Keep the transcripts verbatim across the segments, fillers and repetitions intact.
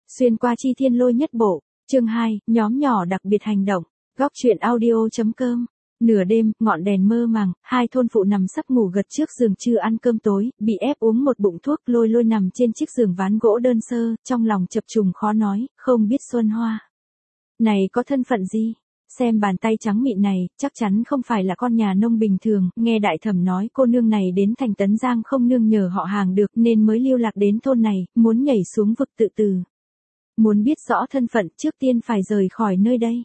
Xuyên qua chi thiên lôi nhất bộ, chương hai, nhóm nhỏ đặc biệt hành động, góc truyện audio.com. Nửa đêm, ngọn đèn mơ màng, hai thôn phụ nằm sắp ngủ gật trước giường chưa ăn cơm tối, bị ép uống một bụng thuốc, lôi lôi nằm trên chiếc giường ván gỗ đơn sơ, trong lòng chập trùng khó nói, không biết Xuân Hoa này có thân phận gì. Xem bàn tay trắng mịn này, chắc chắn không phải là con nhà nông bình thường, nghe đại thẩm nói cô nương này đến thành Tấn Giang không nương nhờ họ hàng được nên mới lưu lạc đến thôn này, muốn nhảy xuống vực tự tử. Muốn biết rõ thân phận trước tiên phải rời khỏi nơi đây.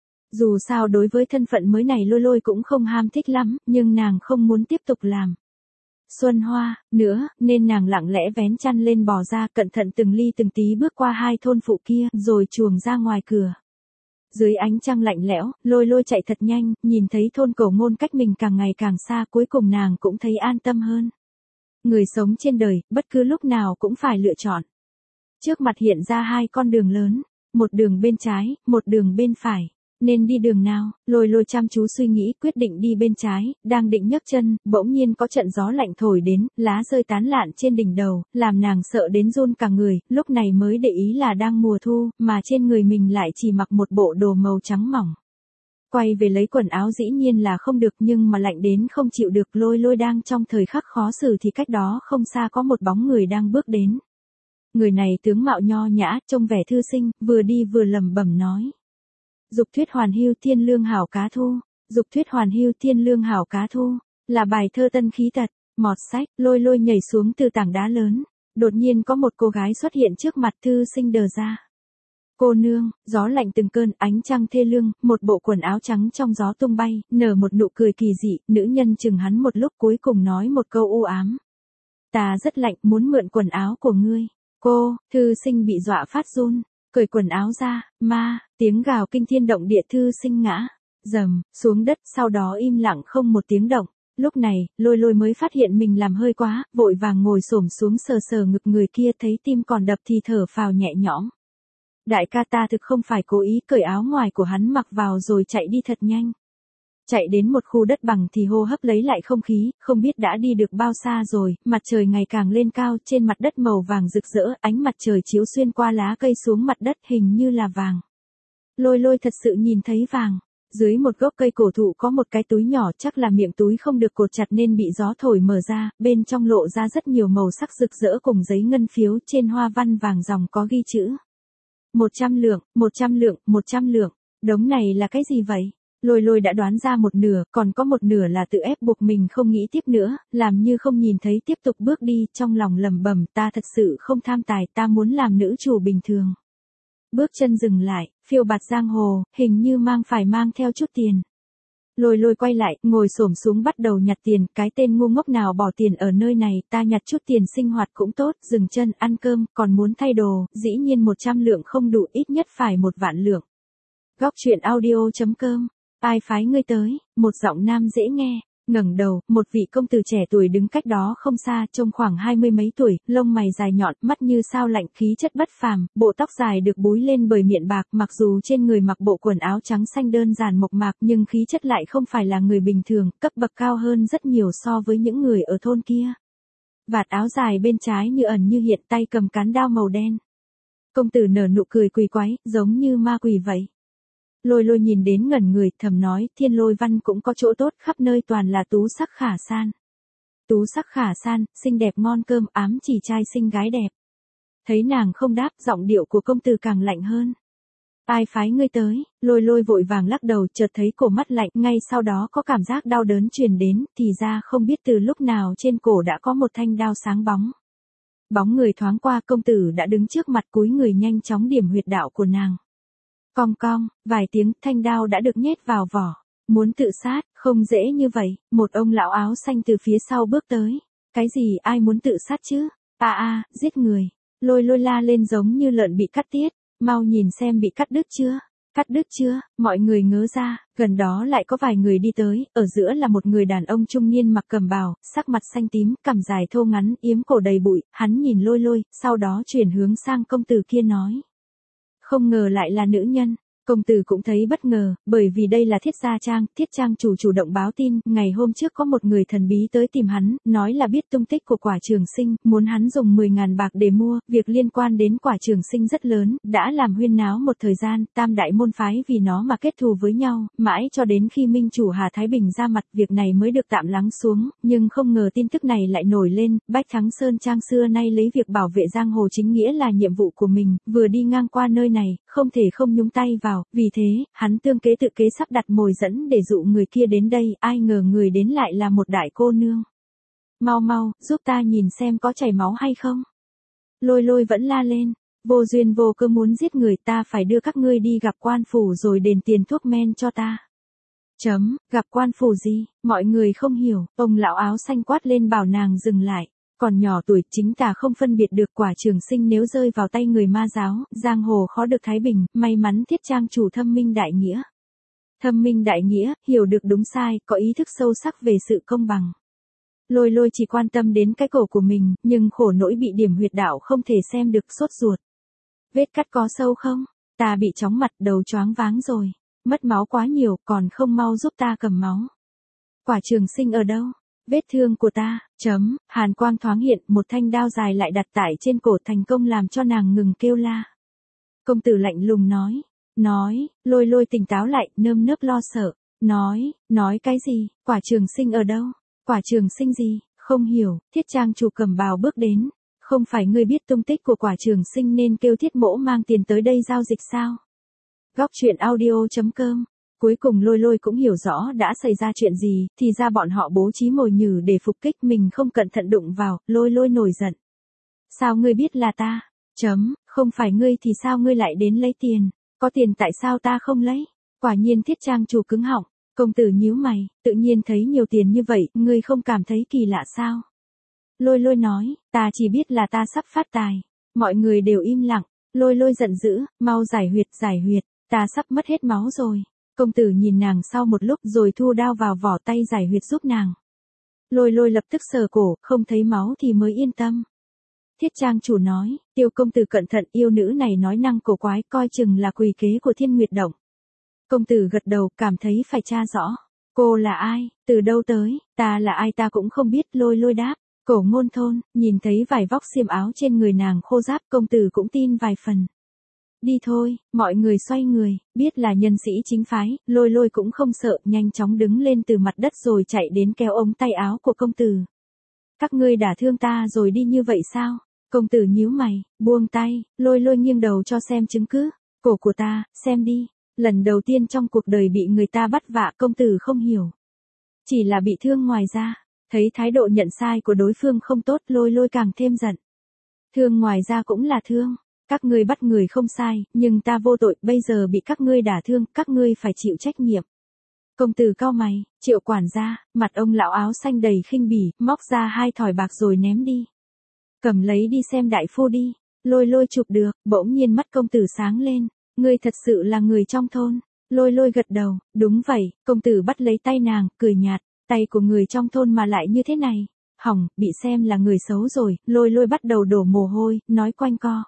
Dù sao đối với thân phận mới này lôi lôi cũng không ham thích lắm, nhưng nàng không muốn tiếp tục làm Xuân Hoa nữa, nên nàng lặng lẽ vén chăn lên bò ra, cẩn thận từng ly từng tí bước qua hai thôn phụ kia, rồi chuồng ra ngoài cửa. Dưới ánh trăng lạnh lẽo, lôi lôi chạy thật nhanh, nhìn thấy thôn Cầu Ngôn cách mình càng ngày càng xa, cuối cùng nàng cũng thấy an tâm hơn. Người sống trên đời, bất cứ lúc nào cũng phải lựa chọn. Trước mặt hiện ra hai con đường lớn, một đường bên trái, một đường bên phải. Nên đi đường nào? Lôi lôi chăm chú suy nghĩ, quyết định đi bên trái, đang định nhấc chân, bỗng nhiên có trận gió lạnh thổi đến, lá rơi tán lạn trên đỉnh đầu, làm nàng sợ đến run cả người, lúc này mới để ý là đang mùa thu, mà trên người mình lại chỉ mặc một bộ đồ màu trắng mỏng. Quay về lấy quần áo dĩ nhiên là không được, nhưng mà lạnh đến không chịu được, lôi lôi đang trong thời khắc khó xử thì cách đó không xa có một bóng người đang bước đến. Người này tướng mạo nho nhã, trông vẻ thư sinh, vừa đi vừa lẩm bẩm nói. Dục thuyết hoàn hưu thiên lương hảo cá thu, dục thuyết hoàn hưu thiên lương hảo cá thu, là bài thơ tân khí tật. Mọt sách, lôi lôi nhảy xuống từ tảng đá lớn, đột nhiên có một cô gái xuất hiện trước mặt, thư sinh đờ ra. Cô nương, gió lạnh từng cơn, ánh trăng thê lương, một bộ quần áo trắng trong gió tung bay, nở một nụ cười kỳ dị, nữ nhân chừng hắn một lúc cuối cùng nói một câu u ám. Ta rất lạnh, muốn mượn quần áo của ngươi. Cô, thư sinh bị dọa phát run. Cởi quần áo ra, ma, tiếng gào kinh thiên động địa, thư sinh ngã, dầm, xuống đất, sau đó im lặng không một tiếng động. Lúc này, lôi lôi mới phát hiện mình làm hơi quá, vội vàng ngồi xổm xuống sờ sờ ngực người kia, thấy tim còn đập thì thở phào nhẹ nhõm. Đại ca ta thực không phải cố ý, cởi áo ngoài của hắn mặc vào rồi chạy đi thật nhanh. Chạy đến một khu đất bằng thì hô hấp lấy lại không khí, không biết đã đi được bao xa rồi, mặt trời ngày càng lên cao, trên mặt đất màu vàng rực rỡ, ánh mặt trời chiếu xuyên qua lá cây xuống mặt đất hình như là vàng. Lôi lôi thật sự nhìn thấy vàng. Dưới một gốc cây cổ thụ có một cái túi nhỏ, chắc là miệng túi không được cột chặt nên bị gió thổi mở ra, bên trong lộ ra rất nhiều màu sắc rực rỡ cùng giấy ngân phiếu, trên hoa văn vàng dòng có ghi chữ. Một trăm lượng, một trăm lượng, một trăm lượng, đống này là cái gì vậy? Lôi lôi đã đoán ra một nửa, còn có một nửa là tự ép buộc mình không nghĩ tiếp nữa, làm như không nhìn thấy tiếp tục bước đi, trong lòng lẩm bẩm, ta thật sự không tham tài, ta muốn làm nữ chủ bình thường. Bước chân dừng lại, phiêu bạt giang hồ, hình như mang phải mang theo chút tiền. Lôi lôi quay lại, ngồi xổm xuống bắt đầu nhặt tiền, cái tên ngu ngốc nào bỏ tiền ở nơi này, ta nhặt chút tiền sinh hoạt cũng tốt, dừng chân, ăn cơm, còn muốn thay đồ, dĩ nhiên một trăm lượng không đủ, ít nhất phải một vạn lượng. Góc truyện audio.com. Ai phái ngươi tới? Một giọng nam dễ nghe. Ngẩng đầu, một vị công tử trẻ tuổi đứng cách đó không xa, trông khoảng hai mươi mấy tuổi, lông mày dài nhọn, mắt như sao lạnh, khí chất bất phàm, bộ tóc dài được búi lên bởi miệng bạc, mặc dù trên người mặc bộ quần áo trắng xanh đơn giản mộc mạc, nhưng khí chất lại không phải là người bình thường, cấp bậc cao hơn rất nhiều so với những người ở thôn kia. Vạt áo dài bên trái như ẩn như hiện, tay cầm cán đao màu đen. Công tử nở nụ cười quỷ quái, giống như ma quỷ vậy. Lôi lôi nhìn đến ngẩn người, thầm nói, thiên lôi văn cũng có chỗ tốt, khắp nơi toàn là tú sắc khả san. Tú sắc khả san, xinh đẹp ngon cơm, ám chỉ trai xinh gái đẹp. Thấy nàng không đáp, giọng điệu của công tử càng lạnh hơn. Ai phái ngươi tới? Lôi lôi vội vàng lắc đầu, chợt thấy cổ mắt lạnh, ngay sau đó có cảm giác đau đớn truyền đến, thì ra không biết từ lúc nào trên cổ đã có một thanh đao sáng bóng. Bóng người thoáng qua, công tử đã đứng trước mặt, cúi người nhanh chóng điểm huyệt đạo của nàng. Cong cong, vài tiếng, thanh đao đã được nhét vào vỏ. Muốn tự sát, không dễ như vậy, một ông lão áo xanh từ phía sau bước tới. Cái gì, ai muốn tự sát chứ? À à, giết người. Lôi lôi la lên giống như lợn bị cắt tiết. Mau nhìn xem bị cắt đứt chưa? Cắt đứt chưa? Mọi người ngớ ra, gần đó lại có vài người đi tới, ở giữa là một người đàn ông trung niên mặc cẩm bào, sắc mặt xanh tím, cằm dài thô ngắn, yếm cổ đầy bụi, hắn nhìn lôi lôi, sau đó chuyển hướng sang công tử kia nói. Không ngờ lại là nữ nhân. Công tử cũng thấy bất ngờ, bởi vì đây là Thiết Gia Trang, Thiết Trang chủ chủ động báo tin, ngày hôm trước có một người thần bí tới tìm hắn, nói là biết tung tích của Quả Trường Sinh, muốn hắn dùng mười ngàn bạc để mua, việc liên quan đến Quả Trường Sinh rất lớn, đã làm huyên náo một thời gian, tam đại môn phái vì nó mà kết thù với nhau, mãi cho đến khi Minh chủ Hà Thái Bình ra mặt, việc này mới được tạm lắng xuống, nhưng không ngờ tin tức này lại nổi lên, Bách Thắng Sơn Trang xưa nay lấy việc bảo vệ giang hồ chính nghĩa là nhiệm vụ của mình, vừa đi ngang qua nơi này, không thể không nhúng tay vào, vì thế, hắn tương kế tự kế sắp đặt mồi dẫn để dụ người kia đến đây, ai ngờ người đến lại là một đại cô nương. Mau mau, giúp ta nhìn xem có chảy máu hay không. Lôi Lôi vẫn la lên, vô duyên vô cớ muốn giết người, ta phải đưa các ngươi đi gặp quan phủ rồi đền tiền thuốc men cho ta. Chấm, gặp quan phủ gì, mọi người không hiểu, ông lão áo xanh quát lên bảo nàng dừng lại. Còn nhỏ tuổi, chính tà không phân biệt được Quả Trường Sinh nếu rơi vào tay người ma giáo, giang hồ khó được thái bình, may mắn Thiết Trang chủ thâm minh đại nghĩa. Thâm minh đại nghĩa, hiểu được đúng sai, có ý thức sâu sắc về sự công bằng. Lôi Lôi chỉ quan tâm đến cái cổ của mình, nhưng khổ nỗi bị điểm huyệt đạo không thể xem được, sốt ruột. Vết cắt có sâu không? Ta bị chóng mặt, đầu choáng váng rồi. Mất máu quá nhiều, còn không mau giúp ta cầm máu. Quả Trường Sinh ở đâu? Vết thương của ta, chấm, hàn quang thoáng hiện, một thanh đao dài lại đặt tại trên cổ, thành công làm cho nàng ngừng kêu la. Công tử lạnh lùng nói, nói, Lôi Lôi tỉnh táo lại, nơm nớp lo sợ, nói, nói cái gì, Quả Trường Sinh ở đâu, Quả Trường Sinh gì, không hiểu, Thiết Trang chủ cầm bào bước đến, không phải ngươi biết tung tích của Quả Trường Sinh nên kêu Thiết mỗ mang tiền tới đây giao dịch sao? Góc truyện audio chấm com. Cuối cùng Lôi Lôi cũng hiểu rõ đã xảy ra chuyện gì, thì ra bọn họ bố trí mồi nhử để phục kích mình, không cẩn thận đụng vào, Lôi Lôi nổi giận. Sao ngươi biết là ta? Chấm, không phải ngươi thì sao ngươi lại đến lấy tiền? Có tiền tại sao ta không lấy? Quả nhiên Thiết Trang chủ cứng họng, công tử nhíu mày, tự nhiên thấy nhiều tiền như vậy, ngươi không cảm thấy kỳ lạ sao? Lôi Lôi nói, ta chỉ biết là ta sắp phát tài. Mọi người đều im lặng, Lôi Lôi giận dữ, mau giải huyệt, giải huyệt, ta sắp mất hết máu rồi. Công tử nhìn nàng sau một lúc rồi thu đao vào vỏ tay giải huyệt giúp nàng. Lôi Lôi lập tức sờ cổ, không thấy máu thì mới yên tâm. Thiết Trang chủ nói, Tiêu công tử cẩn thận, yêu nữ này nói năng cổ quái, coi chừng là quỷ kế của Thiên Nguyệt Động. Công tử gật đầu, cảm thấy phải tra rõ. Cô là ai, từ đâu tới, ta là ai ta cũng không biết, Lôi Lôi đáp. Cổ Ngôn Thôn, nhìn thấy vài vóc xiêm áo trên người nàng khô ráp, công tử cũng tin vài phần. Đi thôi, mọi người xoay người, biết là nhân sĩ chính phái, Lôi Lôi cũng không sợ, nhanh chóng đứng lên từ mặt đất rồi chạy đến kéo ống tay áo của công tử. Các ngươi đả thương ta rồi đi như vậy sao? Công tử nhíu mày, buông tay, Lôi Lôi nghiêng đầu cho xem chứng cứ. Cổ của ta, xem đi, lần đầu tiên trong cuộc đời bị người ta bắt vạ, công tử không hiểu. Chỉ là bị thương ngoài ra, thấy thái độ nhận sai của đối phương không tốt, Lôi Lôi càng thêm giận. Thương ngoài ra cũng là thương. Các ngươi bắt người không sai, nhưng ta vô tội, bây giờ bị các ngươi đả thương, các ngươi phải chịu trách nhiệm. Công tử cau mày, Triệu quản gia, mặt ông lão áo xanh đầy khinh bỉ, móc ra hai thỏi bạc rồi ném đi. Cầm lấy đi xem đại phu đi. Lôi Lôi chụp được, bỗng nhiên mắt công tử sáng lên, ngươi thật sự là người trong thôn. Lôi Lôi gật đầu, đúng vậy, công tử bắt lấy tay nàng, cười nhạt, tay của người trong thôn mà lại như thế này. Hỏng, bị xem là người xấu rồi, Lôi Lôi bắt đầu đổ mồ hôi, nói quanh co.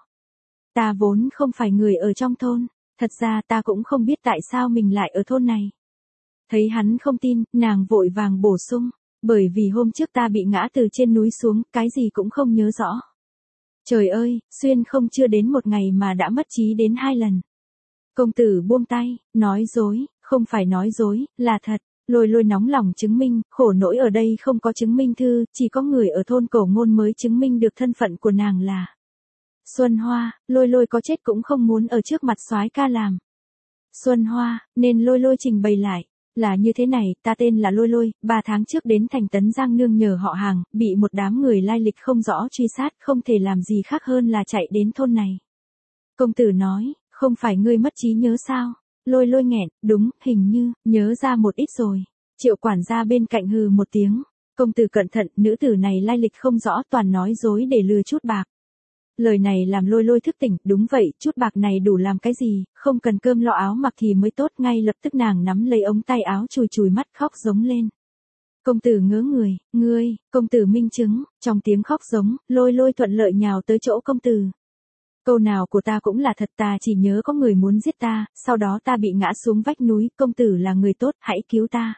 Ta vốn không phải người ở trong thôn, thật ra ta cũng không biết tại sao mình lại ở thôn này. Thấy hắn không tin, nàng vội vàng bổ sung, bởi vì hôm trước ta bị ngã từ trên núi xuống, cái gì cũng không nhớ rõ. Trời ơi, xuyên không chưa đến một ngày mà đã mất trí đến hai lần. Công tử buông tay, nói dối, không phải nói dối, là thật. Lôi Lôi nóng lòng chứng minh, khổ nỗi ở đây không có chứng minh thư, chỉ có người ở thôn Cổ Ngôn mới chứng minh được thân phận của nàng là Xuân Hoa. Lôi Lôi có chết cũng không muốn ở trước mặt soái ca làm Xuân Hoa, nên Lôi Lôi trình bày lại. Là như thế này, ta tên là Lôi Lôi, ba tháng trước đến thành Tấn Giang nương nhờ họ hàng, bị một đám người lai lịch không rõ truy sát, không thể làm gì khác hơn là chạy đến thôn này. Công tử nói, không phải ngươi mất trí nhớ sao? Lôi Lôi nghẹn, đúng, hình như, nhớ ra một ít rồi. Triệu quản gia bên cạnh hừ một tiếng. Công tử cẩn thận, nữ tử này lai lịch không rõ, toàn nói dối để lừa chút bạc. Lời này làm Lôi Lôi thức tỉnh, đúng vậy, chút bạc này đủ làm cái gì, không cần cơm lo áo mặc thì mới tốt, ngay lập tức nàng nắm lấy ống tay áo chùi chùi mắt khóc giống lên. Công tử ngớ người, ngươi, công tử minh chứng, trong tiếng khóc giống, Lôi Lôi thuận lợi nhào tới chỗ công tử. Câu nào của ta cũng là thật, ta chỉ nhớ có người muốn giết ta, sau đó ta bị ngã xuống vách núi, công tử là người tốt, hãy cứu ta.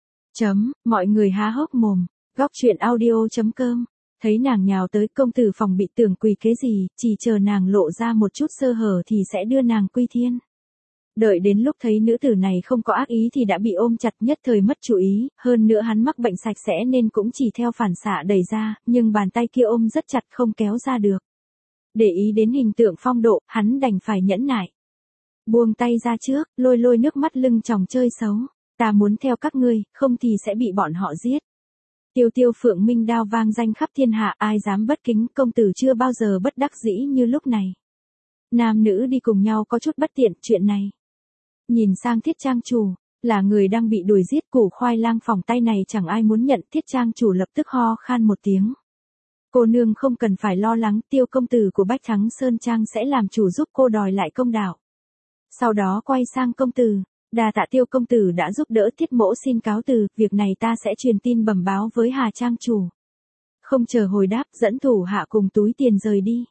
Chấm, mọi người há hốc mồm, góc truyện audio chấm com. Thấy nàng nhào tới, công tử phòng bị tưởng quỳ kế gì, chỉ chờ nàng lộ ra một chút sơ hở thì sẽ đưa nàng quy thiên. Đợi đến lúc thấy nữ tử này không có ác ý thì đã bị ôm chặt, nhất thời mất chú ý, hơn nữa hắn mắc bệnh sạch sẽ nên cũng chỉ theo phản xạ đẩy ra, nhưng bàn tay kia ôm rất chặt không kéo ra được. Để ý đến hình tượng phong độ, hắn đành phải nhẫn nại. Buông tay ra trước, lôi lôi nước mắt lưng tròng chơi xấu. Ta muốn theo các ngươi, không thì sẽ bị bọn họ giết. Tiêu tiêu phượng minh đao vang danh khắp thiên hạ, ai dám bất kính, công tử chưa bao giờ bất đắc dĩ như lúc này. Nam nữ đi cùng nhau có chút bất tiện, chuyện này. Nhìn sang thiết trang chủ, là người đang bị đuổi giết, củ khoai lang phòng tay này chẳng ai muốn nhận, thiết trang chủ lập tức ho khan một tiếng. Cô nương không cần phải lo lắng, tiêu công tử của Bách Thắng Sơn Trang sẽ làm chủ giúp cô đòi lại công đạo. Sau đó quay sang công tử, đà tạ tiêu công tử đã giúp đỡ, thiết mỗ xin cáo từ, việc này ta sẽ truyền tin bẩm báo với Hà Trang chủ. Không chờ hồi đáp, dẫn thủ hạ cùng túi tiền rời đi.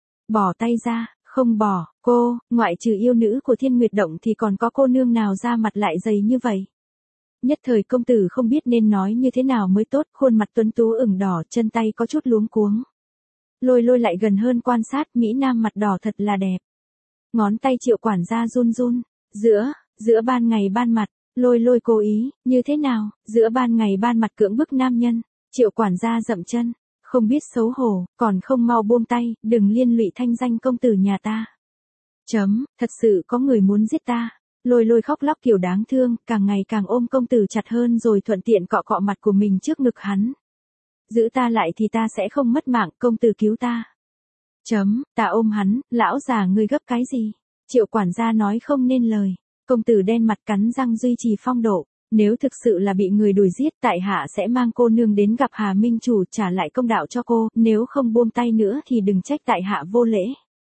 Bỏ tay ra, không bỏ, cô, ngoại trừ yêu nữ của Thiên Nguyệt Động thì còn có cô nương nào ra mặt lại dày như vậy. Nhất thời công tử không biết nên nói như thế nào mới tốt, khuôn mặt tuấn tú ửng đỏ, chân tay có chút luống cuống. Lôi lôi lại gần hơn quan sát, Mỹ Nam mặt đỏ thật là đẹp. Ngón tay Triệu quản gia run run, giữa, giữa ban ngày ban mặt, lôi lôi cố ý, như thế nào, giữa ban ngày ban mặt cưỡng bức nam nhân, Triệu quản gia dậm chân, không biết xấu hổ, còn không mau buông tay, đừng liên lụy thanh danh công tử nhà ta. Chấm, thật sự có người muốn giết ta. Lôi lôi khóc lóc kiểu đáng thương, càng ngày càng ôm công tử chặt hơn rồi thuận tiện cọ cọ mặt của mình trước ngực hắn. Giữ ta lại thì ta sẽ không mất mạng, công tử cứu ta. Chấm, ta ôm hắn, lão già ngươi gấp cái gì? Triệu quản gia nói không nên lời. Công tử đen mặt cắn răng duy trì phong độ. Nếu thực sự là bị người đuổi giết, tại hạ sẽ mang cô nương đến gặp Hà Minh chủ trả lại công đạo cho cô, nếu không buông tay nữa thì đừng trách tại hạ vô lễ.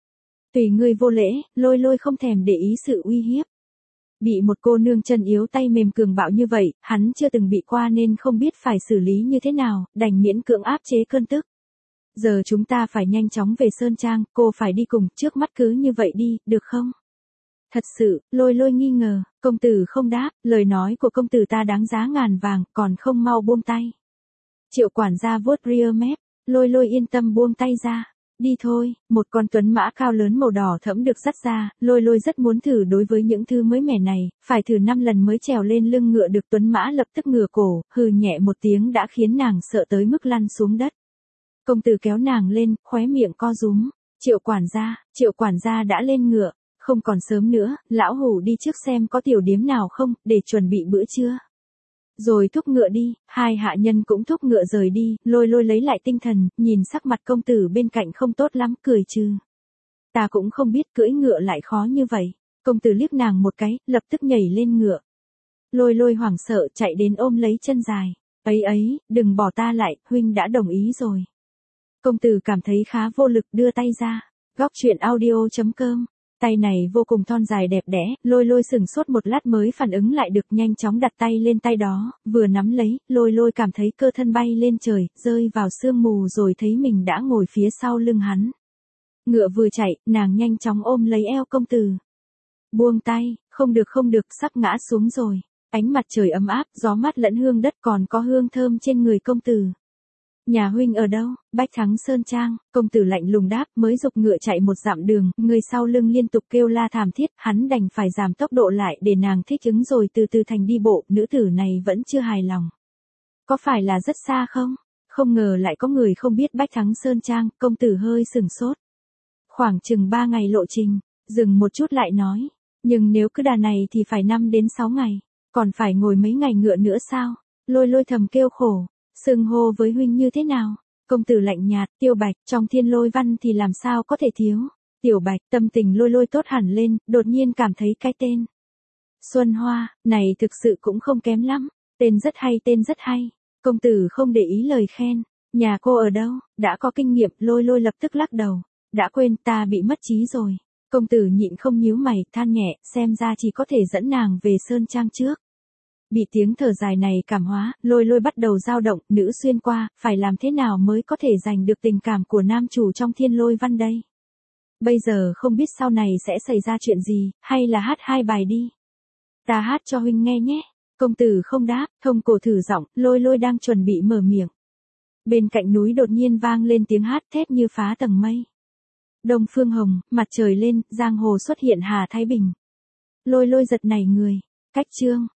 Tùy ngươi vô lễ, lôi lôi không thèm để ý sự uy hiếp. Bị một cô nương chân yếu tay mềm cường bạo như vậy, hắn chưa từng bị qua nên không biết phải xử lý như thế nào, đành miễn cưỡng áp chế cơn tức. Giờ chúng ta phải nhanh chóng về Sơn Trang, cô phải đi cùng, trước mắt cứ như vậy đi, được không? Thật sự, lôi lôi nghi ngờ, công tử không đáp, lời nói của công tử ta đáng giá ngàn vàng, còn không mau buông tay. Triệu quản gia vuốt ria mép, lôi lôi yên tâm buông tay ra. Đi thôi, một con tuấn mã cao lớn màu đỏ thẫm được dắt ra, lôi lôi rất muốn thử đối với những thứ mới mẻ này, phải thử năm lần mới trèo lên lưng ngựa được. Tuấn mã lập tức ngửa cổ, hừ nhẹ một tiếng đã khiến nàng sợ tới mức lăn xuống đất. Công tử kéo nàng lên, khóe miệng co rúm, triệu quản gia, triệu quản gia đã lên ngựa, không còn sớm nữa, lão hủ đi trước xem có tiểu điếm nào không, để chuẩn bị bữa trưa. Rồi thúc ngựa đi, hai hạ nhân cũng thúc ngựa rời đi, lôi lôi lấy lại tinh thần, nhìn sắc mặt công tử bên cạnh không tốt lắm, cười trừ. Ta cũng không biết cưỡi ngựa lại khó như vậy. Công tử liếc nàng một cái, lập tức nhảy lên ngựa. Lôi lôi hoảng sợ chạy đến ôm lấy chân dài. Ấy ấy, đừng bỏ ta lại, huynh đã đồng ý rồi. Công tử cảm thấy khá vô lực đưa tay ra. Góc truyện audio chấm com. Tay này vô cùng thon dài đẹp đẽ, lôi lôi sừng sốt một lát mới phản ứng lại được, nhanh chóng đặt tay lên tay đó, vừa nắm lấy, lôi lôi cảm thấy cơ thân bay lên trời, rơi vào sương mù rồi thấy mình đã ngồi phía sau lưng hắn. Ngựa vừa chạy, nàng nhanh chóng ôm lấy eo công tử. Buông tay, không được không được, sắp ngã xuống rồi. Ánh mặt trời ấm áp, gió mát lẫn hương đất, còn có hương thơm trên người công tử. Nhà huynh ở đâu? Bách Thắng Sơn Trang. Công tử lạnh lùng đáp, mới dục ngựa chạy một dặm đường, người sau lưng liên tục kêu la thảm thiết, hắn đành phải giảm tốc độ lại để nàng thích ứng rồi từ từ thành đi bộ. Nữ tử này vẫn chưa hài lòng. Có phải là rất xa không? Không ngờ lại có người không biết Bách Thắng Sơn Trang. Công tử hơi sừng sốt. Khoảng chừng ba ngày lộ trình. Dừng một chút lại nói, nhưng nếu cứ đà này thì phải năm đến sáu ngày, còn phải ngồi mấy ngày ngựa nữa sao? Lôi lôi thầm kêu khổ. Xưng hô với huynh như thế nào? Công tử lạnh nhạt, Tiêu Bạch, trong Thiên Lôi Văn thì làm sao có thể thiếu. Tiểu Bạch, tâm tình lôi lôi tốt hẳn lên, đột nhiên cảm thấy cái tên Xuân Hoa, này thực sự cũng không kém lắm. Tên rất hay, tên rất hay. Công tử không để ý lời khen. Nhà cô ở đâu? Đã có kinh nghiệm, lôi lôi lập tức lắc đầu. Đã quên, ta bị mất trí rồi. Công tử nhịn không nhíu mày, than nhẹ, xem ra chỉ có thể dẫn nàng về Sơn Trang trước. Bị tiếng thở dài này cảm hóa, lôi lôi bắt đầu dao động, nữ xuyên qua, phải làm thế nào mới có thể giành được tình cảm của nam chủ trong Thiên Lôi Văn đây? Bây giờ không biết sau này sẽ xảy ra chuyện gì, hay là hát hai bài đi. Ta hát cho huynh nghe nhé. Công tử không đáp, Thông Cổ thử giọng, Lôi Lôi đang chuẩn bị mở miệng. Bên cạnh núi đột nhiên vang lên tiếng hát thét như phá tầng mây. Đông phương hồng, mặt trời lên, giang hồ xuất hiện Hà Thái Bình. Lôi Lôi giật nảy người. Cách chương.